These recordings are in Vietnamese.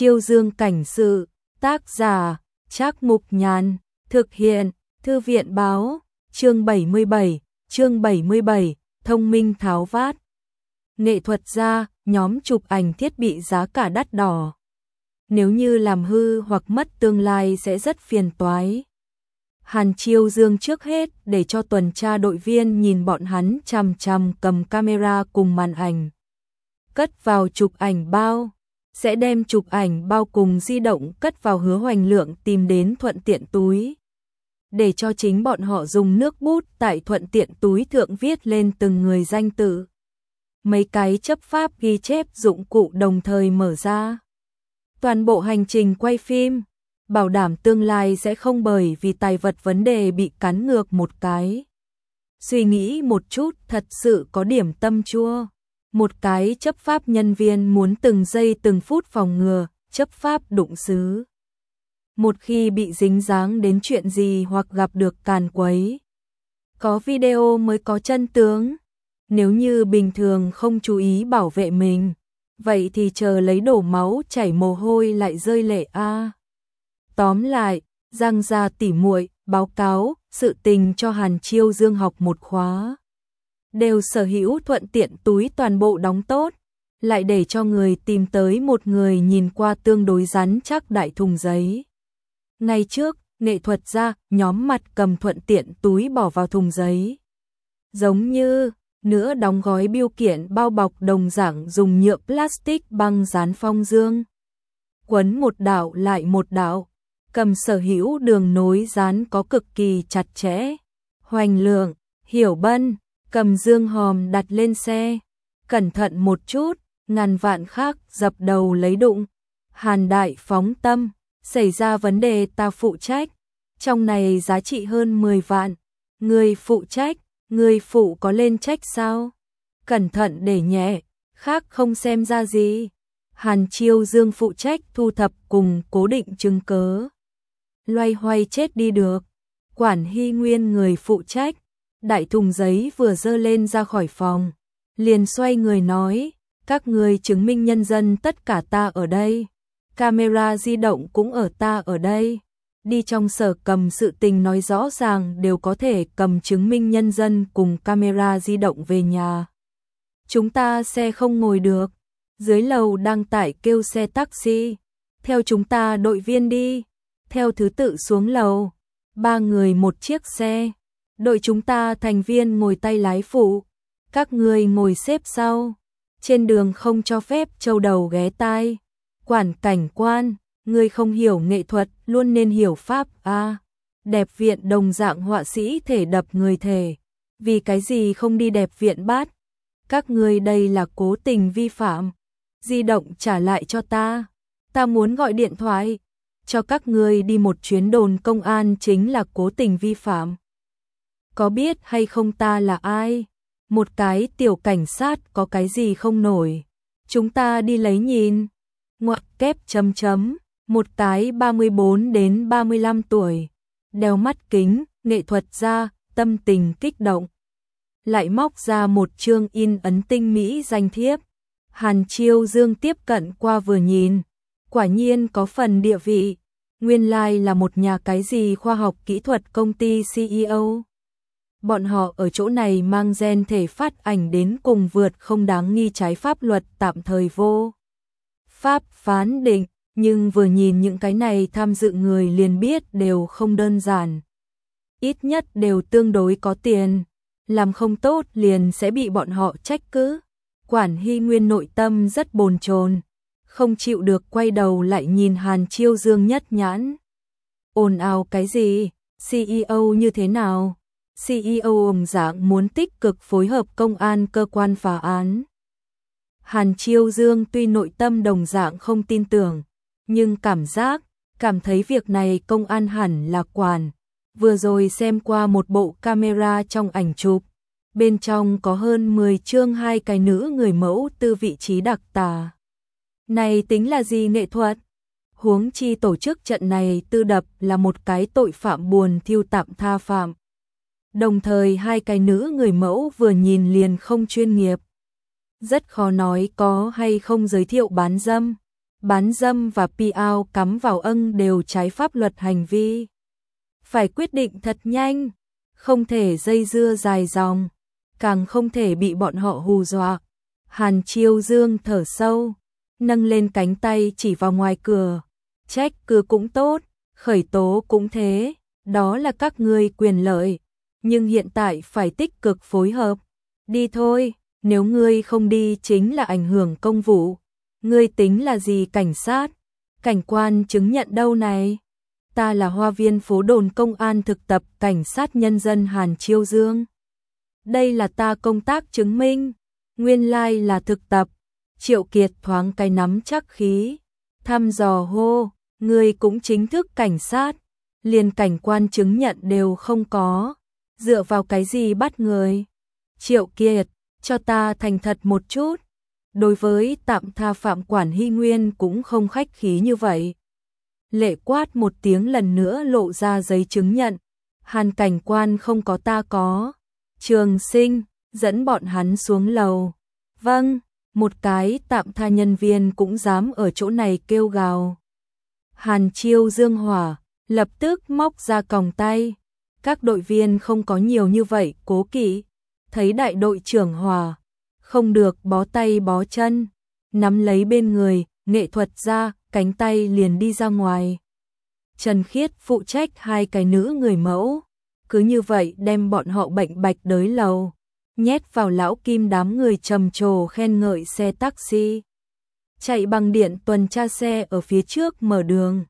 Chiêu Dương cảnh sự, tác giả, Trác Mục Nhàn, thực hiện, Thư viện báo, chương 77, thông minh tháo vát. Nghệ thuật gia, nhóm chụp ảnh thiết bị giá cả đắt đỏ. Nếu như làm hư hoặc mất tương lai sẽ rất phiền toái. Hàn Chiêu Dương trước hết để cho tuần tra đội viên nhìn bọn hắn chằm chằm cầm camera cùng màn ảnh. Cất vào chụp ảnh bao, sẽ đem chụp ảnh bao cùng di động cất vào Hứa Hoành Lượng tìm đến thuận tiện túi. Để cho chính bọn họ dùng nước bút tại thuận tiện túi thượng viết lên từng người danh tự. Mấy cái chấp pháp ghi chép dụng cụ đồng thời mở ra. Toàn bộ hành trình quay phim, bảo đảm tương lai sẽ không bởi vì tài vật vấn đề bị cắn ngược một cái. Suy nghĩ một chút thật sự có điểm tâm chua. Một cái chấp pháp nhân viên muốn từng giây từng phút phòng ngừa, chấp pháp đụng xứ. Một khi bị dính dáng đến chuyện gì hoặc gặp được càn quấy. Có video mới có chân tướng. Nếu như bình thường không chú ý bảo vệ mình, vậy thì chờ lấy đổ máu chảy mồ hôi lại rơi lệ a. Tóm lại, Giang gia tỉ muội báo cáo sự tình cho Hàn Chiêu Dương học một khóa. Đều sở hữu thuận tiện túi toàn bộ đóng tốt, lại để cho người tìm tới một người nhìn qua tương đối rắn chắc đại thùng giấy. Ngày trước, nghệ thuật gia nhóm mặt cầm thuận tiện túi bỏ vào thùng giấy. Giống như nữa đóng gói bưu kiện bao bọc đồng dạng dùng nhựa plastic băng dán phong dương. Quấn một đạo lại một đạo, cầm sở hữu đường nối dán có cực kỳ chặt chẽ. Hoành Lượng, Hiểu Bân, cầm dương hòm đặt lên xe. Cẩn thận một chút, ngàn vạn khác dập đầu lấy đụng. Hàn Đại phóng tâm, xảy ra vấn đề ta phụ trách. Trong này giá trị hơn 10 vạn. Người phụ trách, người phụ có lên trách sao? Cẩn thận để nhẹ, khác không xem ra gì. Hàn Chiêu Dương phụ trách thu thập cùng cố định chứng cớ. Loay hoay chết đi được. Quản Hy Nguyên người phụ trách. Đại thùng giấy vừa dơ lên ra khỏi phòng, liền xoay người nói, các người chứng minh nhân dân tất cả ta ở đây. Camera di động cũng ở ta ở đây. Đi trong sở cầm sự tình nói rõ ràng đều có thể cầm chứng minh nhân dân cùng camera di động về nhà. Chúng ta xe không ngồi được. Dưới lầu đang tải kêu xe taxi. Theo chúng ta đội viên đi. Theo thứ tự xuống lầu. 3 người một chiếc xe. Đội chúng ta thành viên ngồi tay lái phụ. Các người ngồi xếp sau. Trên đường không cho phép châu đầu ghé tai. Quản cảnh quan, người không hiểu nghệ thuật luôn nên hiểu pháp a. Đẹp viện đồng dạng họa sĩ thể đập người thể. Vì cái gì không đi đẹp viện bát? Các người đây là cố tình vi phạm. Di động trả lại cho ta. Ta muốn gọi điện thoại. Cho các người đi một chuyến đồn công an chính là cố tình vi phạm. Có biết hay không ta là ai? Một cái tiểu cảnh sát có cái gì không nổi. Chúng ta đi lấy nhìn. Ngoặc kép chấm chấm. Một cái 34 đến 35 tuổi. Đeo mắt kính, nghệ thuật gia, tâm tình kích động. Lại móc ra một chương in ấn tinh mỹ danh thiếp. Hàn Chiêu Dương tiếp cận qua vừa nhìn. Quả nhiên có phần địa vị. Nguyên lai là một nhà cái gì khoa học kỹ thuật công ty CEO. Bọn họ ở chỗ này mang gen thể phát ảnh đến cùng vượt không đáng nghi trái pháp luật tạm thời vô pháp phán định, nhưng vừa nhìn những cái này tham dự người liền biết đều không đơn giản. Ít nhất đều tương đối có tiền, làm không tốt liền sẽ bị bọn họ trách cứ. Quản Hy Nguyên nội tâm rất bồn chồn, không chịu được quay đầu lại nhìn Hàn Chiêu Dương nhất nhãn. Ồn ào cái gì, CEO như thế nào? CEO ổng dạng muốn tích cực phối hợp công an cơ quan phá án. Hàn Chiêu Dương tuy nội tâm đồng dạng không tin tưởng, nhưng cảm thấy việc này công an hẳn là quản. Vừa rồi xem qua một bộ camera trong ảnh chụp, bên trong có hơn 10 chương 2 cái nữ người mẫu tư vị trí đặc tả. Này tính là gì nghệ thuật? Huống chi tổ chức trận này tư đập là một cái tội phạm buồn thiêu tạm tha phạm. Đồng thời 2 cái nữ người mẫu vừa nhìn liền không chuyên nghiệp. Rất khó nói có hay không giới thiệu bán dâm. bán dâm và piao cắm vào âng đều trái pháp luật hành vi. Phải quyết định thật nhanh, không thể dây dưa dài dòng, càng không thể bị bọn họ hù dọa. Hàn Chiêu Dương thở sâu, nâng lên cánh tay chỉ vào ngoài cửa. Trách cứ cũng tốt, khởi tố cũng thế, đó là các ngươi quyền lợi, nhưng hiện tại phải tích cực phối hợp. Đi thôi, nếu ngươi không đi chính là ảnh hưởng công vụ. Ngươi tính là gì cảnh sát? Cảnh quan chứng nhận đâu này? Ta là Hoa viên phố đồn công an thực tập cảnh sát nhân dân Hàn Chiêu Dương. Đây là ta công tác chứng minh, nguyên lai là thực tập. Triệu Kiệt thoáng cái nắm chắc khí, thăm dò hô, ngươi cũng chính thức cảnh sát, liền cảnh quan chứng nhận đều không có, dựa vào cái gì bắt người? Triệu Kiệt, cho ta thành thật một chút. Đối với tạm tha phạm quản Hy Nguyên cũng không khách khí như vậy. Lệ quát một tiếng lần nữa lộ ra giấy chứng nhận. Hàn cảnh quan không có ta có. Trường Sinh, dẫn bọn hắn xuống lầu. Vâng, một cái tạm tha nhân viên cũng dám ở chỗ này kêu gào. Hàn Chiêu Dương hỏa, lập tức móc ra còng tay. Các đội viên không có nhiều như vậy, cố kỵ. Thấy đại đội trưởng hỏa, không được bó tay bó chân, nắm lấy bên người, nghệ thuật ra, cánh tay liền đi ra ngoài. Trần Khiết phụ trách hai cái nữ người mẫu, cứ như vậy đem bọn họ bệnh bạch đới lầu, nhét vào lão Kim đám người trầm trồ khen ngợi xe taxi. Chạy bằng điện tuần tra xe ở phía trước mở đường,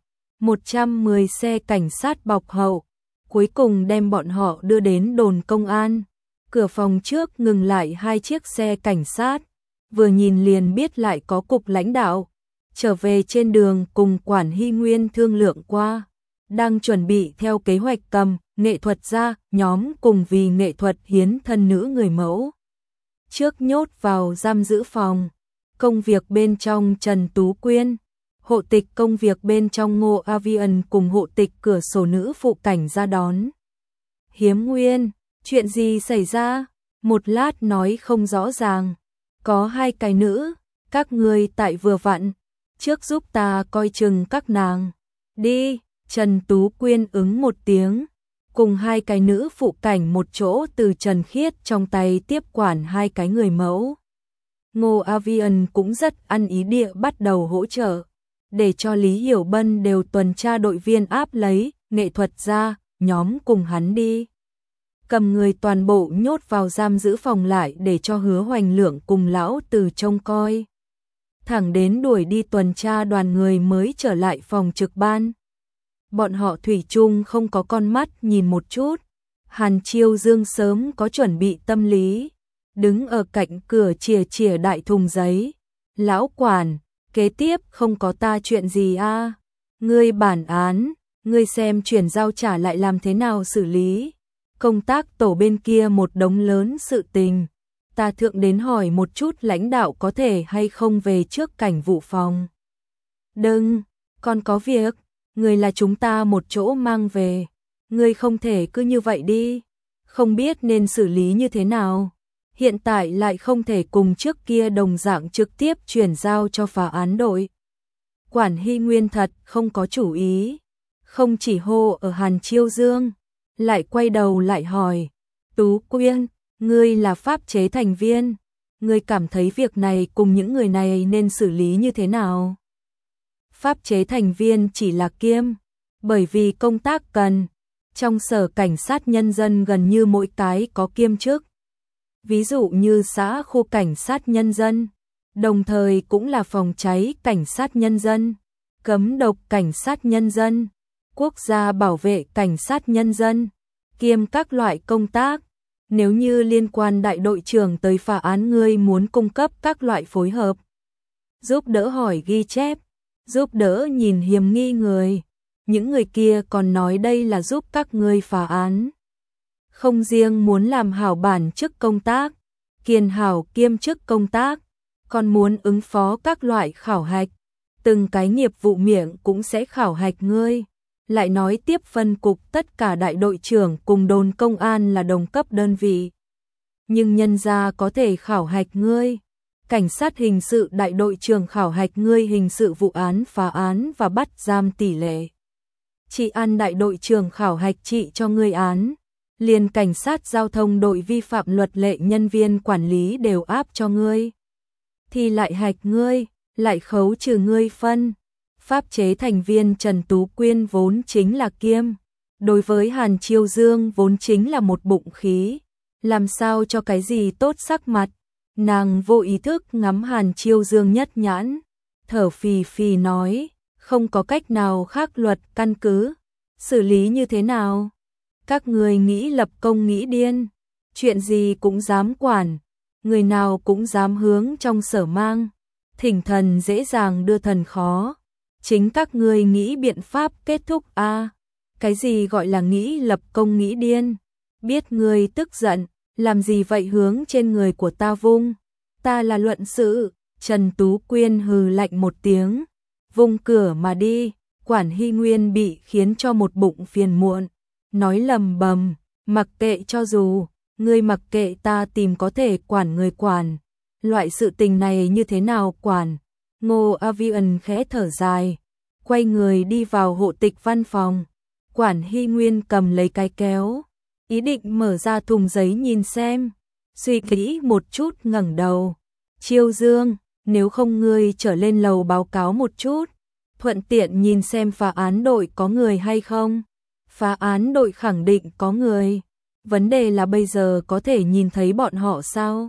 110 xe cảnh sát bọc hậu, cuối cùng đem bọn họ đưa đến đồn công an. Cửa phòng trước ngừng lại hai chiếc xe cảnh sát, vừa nhìn liền biết lại có cục lãnh đạo. Trở về trên đường cùng quản Hy Nguyên thương lượng qua, đang chuẩn bị theo kế hoạch cầm nghệ thuật ra, nhóm cùng vì nghệ thuật hiến thân nữ người mẫu. Trước nhốt vào giam giữ phòng, công việc bên trong Trần Tú Quyên, hộ tịch công việc bên trong Ngô Avian cùng hộ tịch cửa sổ nữ phụ cảnh ra đón. Hiếm Nguyên, chuyện gì xảy ra? Một lát nói không rõ ràng. Có hai cái nữ, các ngươi tại vừa vặn, trước giúp ta coi chừng các nàng. Đi, Trần Tú Quyên ứng một tiếng, cùng hai cái nữ phụ cảnh một chỗ từ Trần Khiết trong tay tiếp quản hai cái người mẫu. Ngô Avian cũng rất ăn ý địa bắt đầu hỗ trợ, để cho Lý Hiểu Bân đều tuần tra đội viên áp lấy, nghệ thuật ra, nhóm cùng hắn đi. Cầm người toàn bộ nhốt vào giam giữ phòng lại để cho Hứa Hoành Lượng cùng lão Từ trông coi. Thẳng đến đuổi đi tuần tra đoàn người mới trở lại phòng trực ban. Bọn họ thủy chung không có con mắt nhìn một chút. Hàn Chiêu Dương sớm có chuẩn bị tâm lý, đứng ở cạnh cửa chìa chìa đại thùng giấy. Lão quản, kế tiếp không có ta chuyện gì a? Ngươi bản án, ngươi xem chuyển giao trả lại làm thế nào xử lý? Công tác tổ bên kia một đống lớn sự tình. Ta thượng đến hỏi một chút lãnh đạo có thể hay không về trước cảnh vụ phòng. Đừng, còn có việc, người là chúng ta một chỗ mang về. Ngươi không thể cứ như vậy đi. Không biết nên xử lý như thế nào. Hiện tại lại không thể cùng trước kia đồng dạng trực tiếp chuyển giao cho phá án đội. Quản Hy Nguyên thật không có chủ ý. Không chỉ hô ở Hàn Chiêu Dương, lại quay đầu lại hỏi. Tú Quyên, ngươi là pháp chế thành viên. Ngươi cảm thấy việc này cùng những người này nên xử lý như thế nào? Pháp chế thành viên chỉ là kiêm, bởi vì công tác cần. Trong sở cảnh sát nhân dân gần như mỗi cái có kiêm chức. Ví dụ như xã khu cảnh sát nhân dân, đồng thời cũng là phòng cháy cảnh sát nhân dân, cấm độc cảnh sát nhân dân, quốc gia bảo vệ cảnh sát nhân dân, kiêm các loại công tác. Nếu như liên quan đại đội trưởng tới phá án, ngươi muốn cung cấp các loại phối hợp, giúp đỡ hỏi ghi chép, giúp đỡ nhìn hiểm nghi người. Những người kia còn nói đây là giúp các ngươi phá án. Không riêng muốn làm hảo bản chức công tác, kiền hảo kiêm chức công tác, còn muốn ứng phó các loại khảo hạch. Từng cái nghiệp vụ miệng cũng sẽ khảo hạch ngươi. Lại nói tiếp phân cục tất cả đại đội trưởng cùng đồn công an là đồng cấp đơn vị. Nhưng nhân gia có thể khảo hạch ngươi. Cảnh sát hình sự đại đội trưởng khảo hạch ngươi hình sự vụ án phá án và bắt giam tỷ lệ. Trị an đại đội trưởng khảo hạch trị cho ngươi án. Liền cảnh sát giao thông đội vi phạm luật lệ nhân viên quản lý đều áp cho ngươi. Thì lại hạch ngươi, lại khấu trừ ngươi phân. Pháp chế thành viên Trần Tú Quyên vốn chính là kiêm. Đối với Hàn Chiêu Dương vốn chính là một bụng khí. Làm sao cho cái gì tốt sắc mặt. Nàng vô ý thức ngắm Hàn Chiêu Dương nhất nhãn. Thở phì phì nói, không có cách nào khác luật căn cứ. Xử lý như thế nào? Các người nghĩ lập công nghĩ điên. Chuyện gì cũng dám quản. Người nào cũng dám hướng trong sở mang. Thỉnh thần dễ dàng đưa thần khó. Chính các người nghĩ biện pháp kết thúc a. Cái gì gọi là nghĩ lập công nghĩ điên? Biết người tức giận, làm gì vậy hướng trên người của ta vung? Ta là luận sự. Trần Tú Quyên hừ lạnh một tiếng, vung cửa mà đi. Quản Hy Nguyên bị khiến cho một bụng phiền muộn, nói lầm bầm, mặc kệ cho dù, ngươi mặc kệ ta tìm có thể quản người quản. Loại sự tình này như thế nào quản? Ngô Avian khẽ thở dài, quay người đi vào hộ tịch văn phòng. Quản Hy Nguyên cầm lấy cái kéo, ý định mở ra thùng giấy nhìn xem. Suy nghĩ một chút ngẩng đầu. Chiêu Dương, nếu không ngươi trở lên lầu báo cáo một chút. Thuận tiện nhìn xem phá án đội có người hay không. Phá án đội khẳng định có người. Vấn đề là bây giờ có thể nhìn thấy bọn họ sao?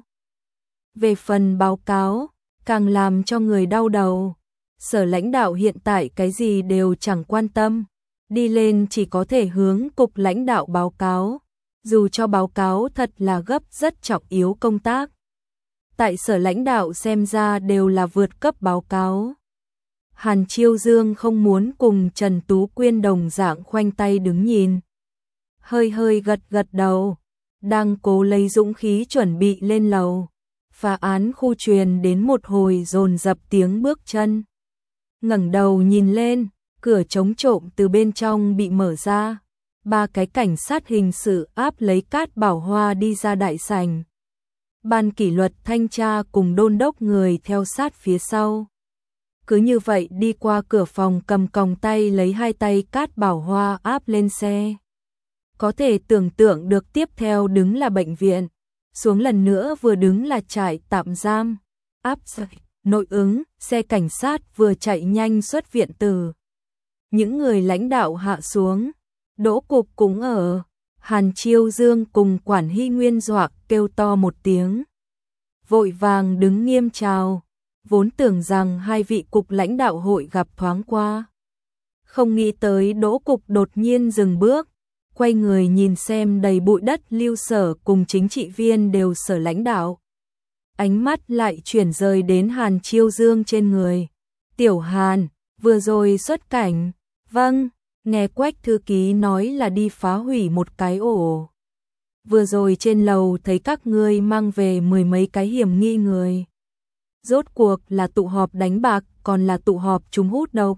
Về phần báo cáo, càng làm cho người đau đầu. Sở lãnh đạo hiện tại cái gì đều chẳng quan tâm. Đi lên chỉ có thể hướng cục lãnh đạo báo cáo. Dù cho báo cáo thật là gấp rất trọng yếu công tác. Tại sở lãnh đạo xem ra đều là vượt cấp báo cáo. Hàn Chiêu Dương không muốn cùng Trần Tú Quyên đồng dạng khoanh tay đứng nhìn. Hơi hơi gật gật đầu, đang cố lấy dũng khí chuẩn bị lên lầu. Phá án khu truyền đến một hồi dồn dập tiếng bước chân. Ngẩng đầu nhìn lên, cửa chống trộm từ bên trong bị mở ra. 3 cái cảnh sát hình sự áp lấy Cát Bảo Hoa đi ra đại sảnh. Ban kỷ luật thanh tra cùng đôn đốc người theo sát phía sau. Cứ như vậy đi qua cửa phòng cầm còng tay lấy 2 tay Cát Bảo Hoa áp lên xe. Có thể tưởng tượng được tiếp theo đứng là bệnh viện, xuống lần nữa vừa đứng là trại tạm giam, áp nội ứng, xe cảnh sát vừa chạy nhanh xuất viện từ. Những người lãnh đạo hạ xuống, Đỗ Cục cũng ở. Hàn Chiêu Dương cùng Quản Hy Nguyên dọa kêu to một tiếng. Vội vàng đứng nghiêm chào, vốn tưởng rằng 2 vị cục lãnh đạo hội gặp thoáng qua. Không nghĩ tới Đỗ Cục đột nhiên dừng bước, quay người nhìn xem đầy bụi đất Lưu Sở cùng chính trị viên đều sở lãnh đạo. Ánh mắt lại chuyển rời đến Hàn Chiêu Dương trên người. Tiểu Hàn, vừa rồi xuất cảnh. Vâng. Nghe Quách thư ký nói là đi phá hủy một cái ổ. Vừa rồi trên lầu thấy các ngươi mang về 10 mấy cái hiểm nghi người. Rốt cuộc là tụ họp đánh bạc còn là tụ họp chúng hút độc.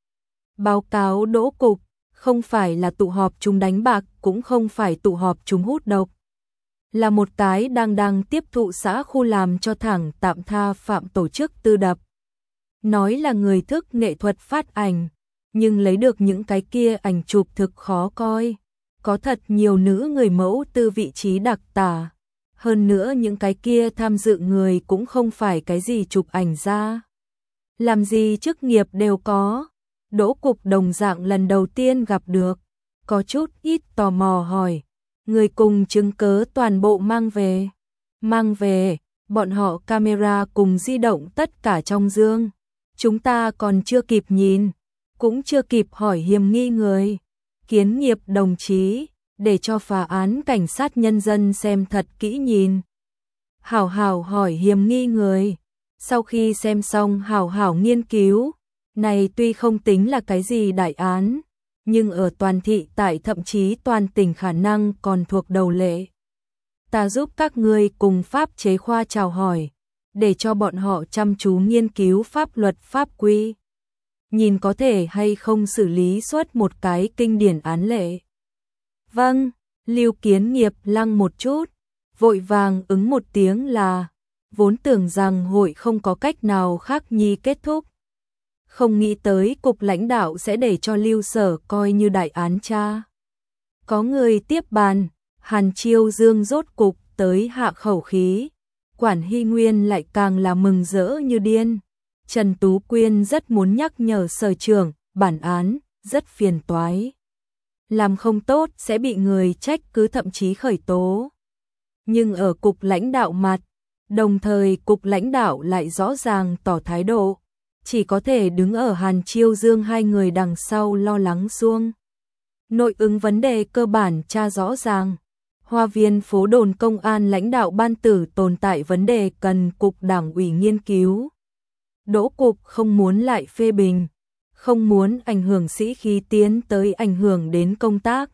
Báo cáo Đỗ Cục, không phải là tụ họp chúng đánh bạc cũng không phải tụ họp chúng hút độc. Là một cái đang tiếp thụ xã khu làm cho thẳng tạm tha phạm tổ chức tư đập. Nói là người thức nghệ thuật phát ảnh. Nhưng lấy được những cái kia ảnh chụp thực khó coi. Có thật nhiều nữ người mẫu từ vị trí đặc tả. Hơn nữa những cái kia tham dự người cũng không phải cái gì chụp ảnh ra. Làm gì chức nghiệp đều có. Đỗ Cục đồng dạng lần đầu tiên gặp được. Có chút ít tò mò hỏi. Người cùng chứng cớ toàn bộ mang về. Mang về, bọn họ camera cùng di động tất cả trong dương. Chúng ta còn chưa kịp nhìn. Cũng chưa kịp hỏi hiểm nghi người. Kiến Nghiệp đồng chí, để cho phá án cảnh sát nhân dân xem thật kỹ nhìn. Hảo hảo hỏi hiểm nghi người. Sau khi xem xong hảo hảo nghiên cứu. Này tuy không tính là cái gì đại án, nhưng ở toàn thị tại thậm chí toàn tỉnh khả năng còn thuộc đầu lệ. Ta giúp các ngươi cùng pháp chế khoa chào hỏi, để cho bọn họ chăm chú nghiên cứu pháp luật pháp quy. Nhìn có thể hay không xử lý xuất một cái kinh điển án lệ. Vâng, Lưu Kiến Nghiệp lăng một chút, vội vàng ứng một tiếng là vốn tưởng rằng hội không có cách nào khác nhi kết thúc. Không nghĩ tới cục lãnh đạo sẽ để cho Lưu Sở coi như đại án tra. Có người tiếp bàn, Hàn Chiêu Dương rốt cục tới hạ khẩu khí. Quản Hy Nguyên lại càng là mừng rỡ như điên. Trần Tú Quyên rất muốn nhắc nhở sở trưởng, bản án rất phiền toái. Làm không tốt sẽ bị người trách cứ thậm chí khởi tố. Nhưng ở cục lãnh đạo mặt, đồng thời cục lãnh đạo lại rõ ràng tỏ thái độ, chỉ có thể đứng ở Hàn Chiêu Dương hai người đằng sau lo lắng xuông. Nội ứng vấn đề cơ bản tra rõ ràng. Hoa viên phố đồn công an lãnh đạo ban tử tồn tại vấn đề cần cục đảng ủy nghiên cứu. Đỗ cục không muốn lại phê bình, không muốn ảnh hưởng sĩ khí tiến tới ảnh hưởng đến công tác.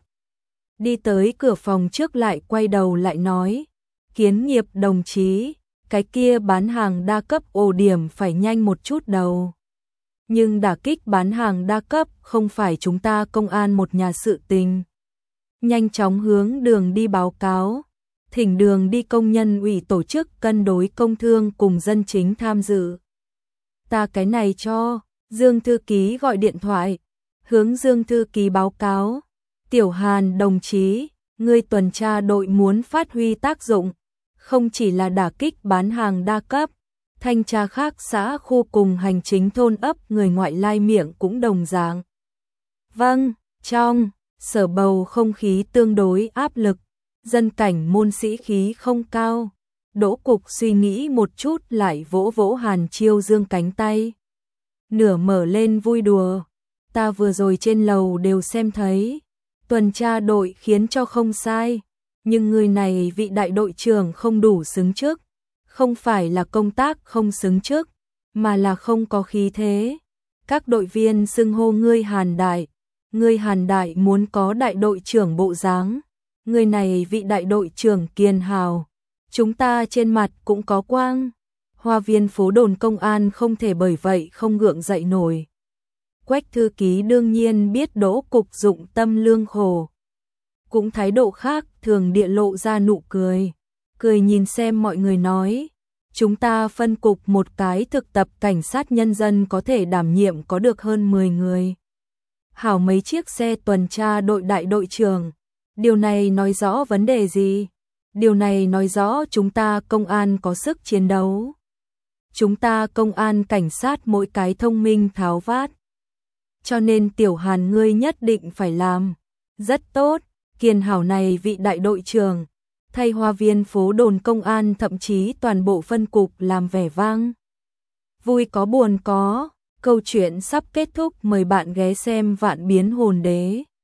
Đi tới cửa phòng trước lại quay đầu lại nói, Kiến Nghiệp đồng chí, cái kia bán hàng đa cấp ổ điểm phải nhanh một chút đầu. Nhưng đả kích bán hàng đa cấp không phải chúng ta công an một nhà sự tình. Nhanh chóng hướng đường đi báo cáo, thỉnh đường đi công nhân ủy tổ chức cân đối công thương cùng dân chính tham dự. Ta cái này cho, Dương thư ký gọi điện thoại, hướng Dương thư ký báo cáo, Tiểu Hàn đồng chí, ngươi tuần tra đội muốn phát huy tác dụng, không chỉ là đả kích bán hàng đa cấp, thanh tra khác xã khu cùng hành chính thôn ấp người ngoại lai miệng cũng đồng dạng. Vâng, trong sở bầu không khí tương đối áp lực, dân cảnh môn sĩ khí không cao. Đỗ cục suy nghĩ một chút lại vỗ vỗ Hàn Chiêu Dương cánh tay. Nửa mở lên vui đùa, ta vừa rồi trên lầu đều xem thấy, tuần tra đội khiến cho không sai, nhưng người này vị đại đội trưởng không đủ xứng chức, không phải là công tác không xứng chức, mà là không có khí thế. Các đội viên xưng hô ngươi Hàn Đại muốn có đại đội trưởng bộ dáng, người này vị đại đội trưởng kiên hào, chúng ta trên mặt cũng có quang. Hoa viên phố đồn công an không thể bởi vậy không gượng dậy nổi. Quách thư ký đương nhiên biết Đỗ cục dụng tâm lương khổ, cũng thái độ khác thường địa lộ ra nụ cười, cười nhìn xem mọi người nói, chúng ta phân cục một cái thực tập cảnh sát nhân dân có thể đảm nhiệm có được hơn 10 người. Hảo mấy chiếc xe tuần tra đội đại đội trưởng, điều này nói rõ vấn đề gì? Điều này nói rõ chúng ta công an có sức chiến đấu. Chúng ta công an cảnh sát mỗi cái thông minh tháo vát. Cho nên Tiểu Hàn ngươi nhất định phải làm. Rất tốt, kiền hảo này vị đại đội trưởng, thay hoa viên phố đồn công an thậm chí toàn bộ phân cục làm vẻ vang. Vui có buồn có, câu chuyện sắp kết thúc, mời bạn ghé xem Vạn Biến Hồn Đế.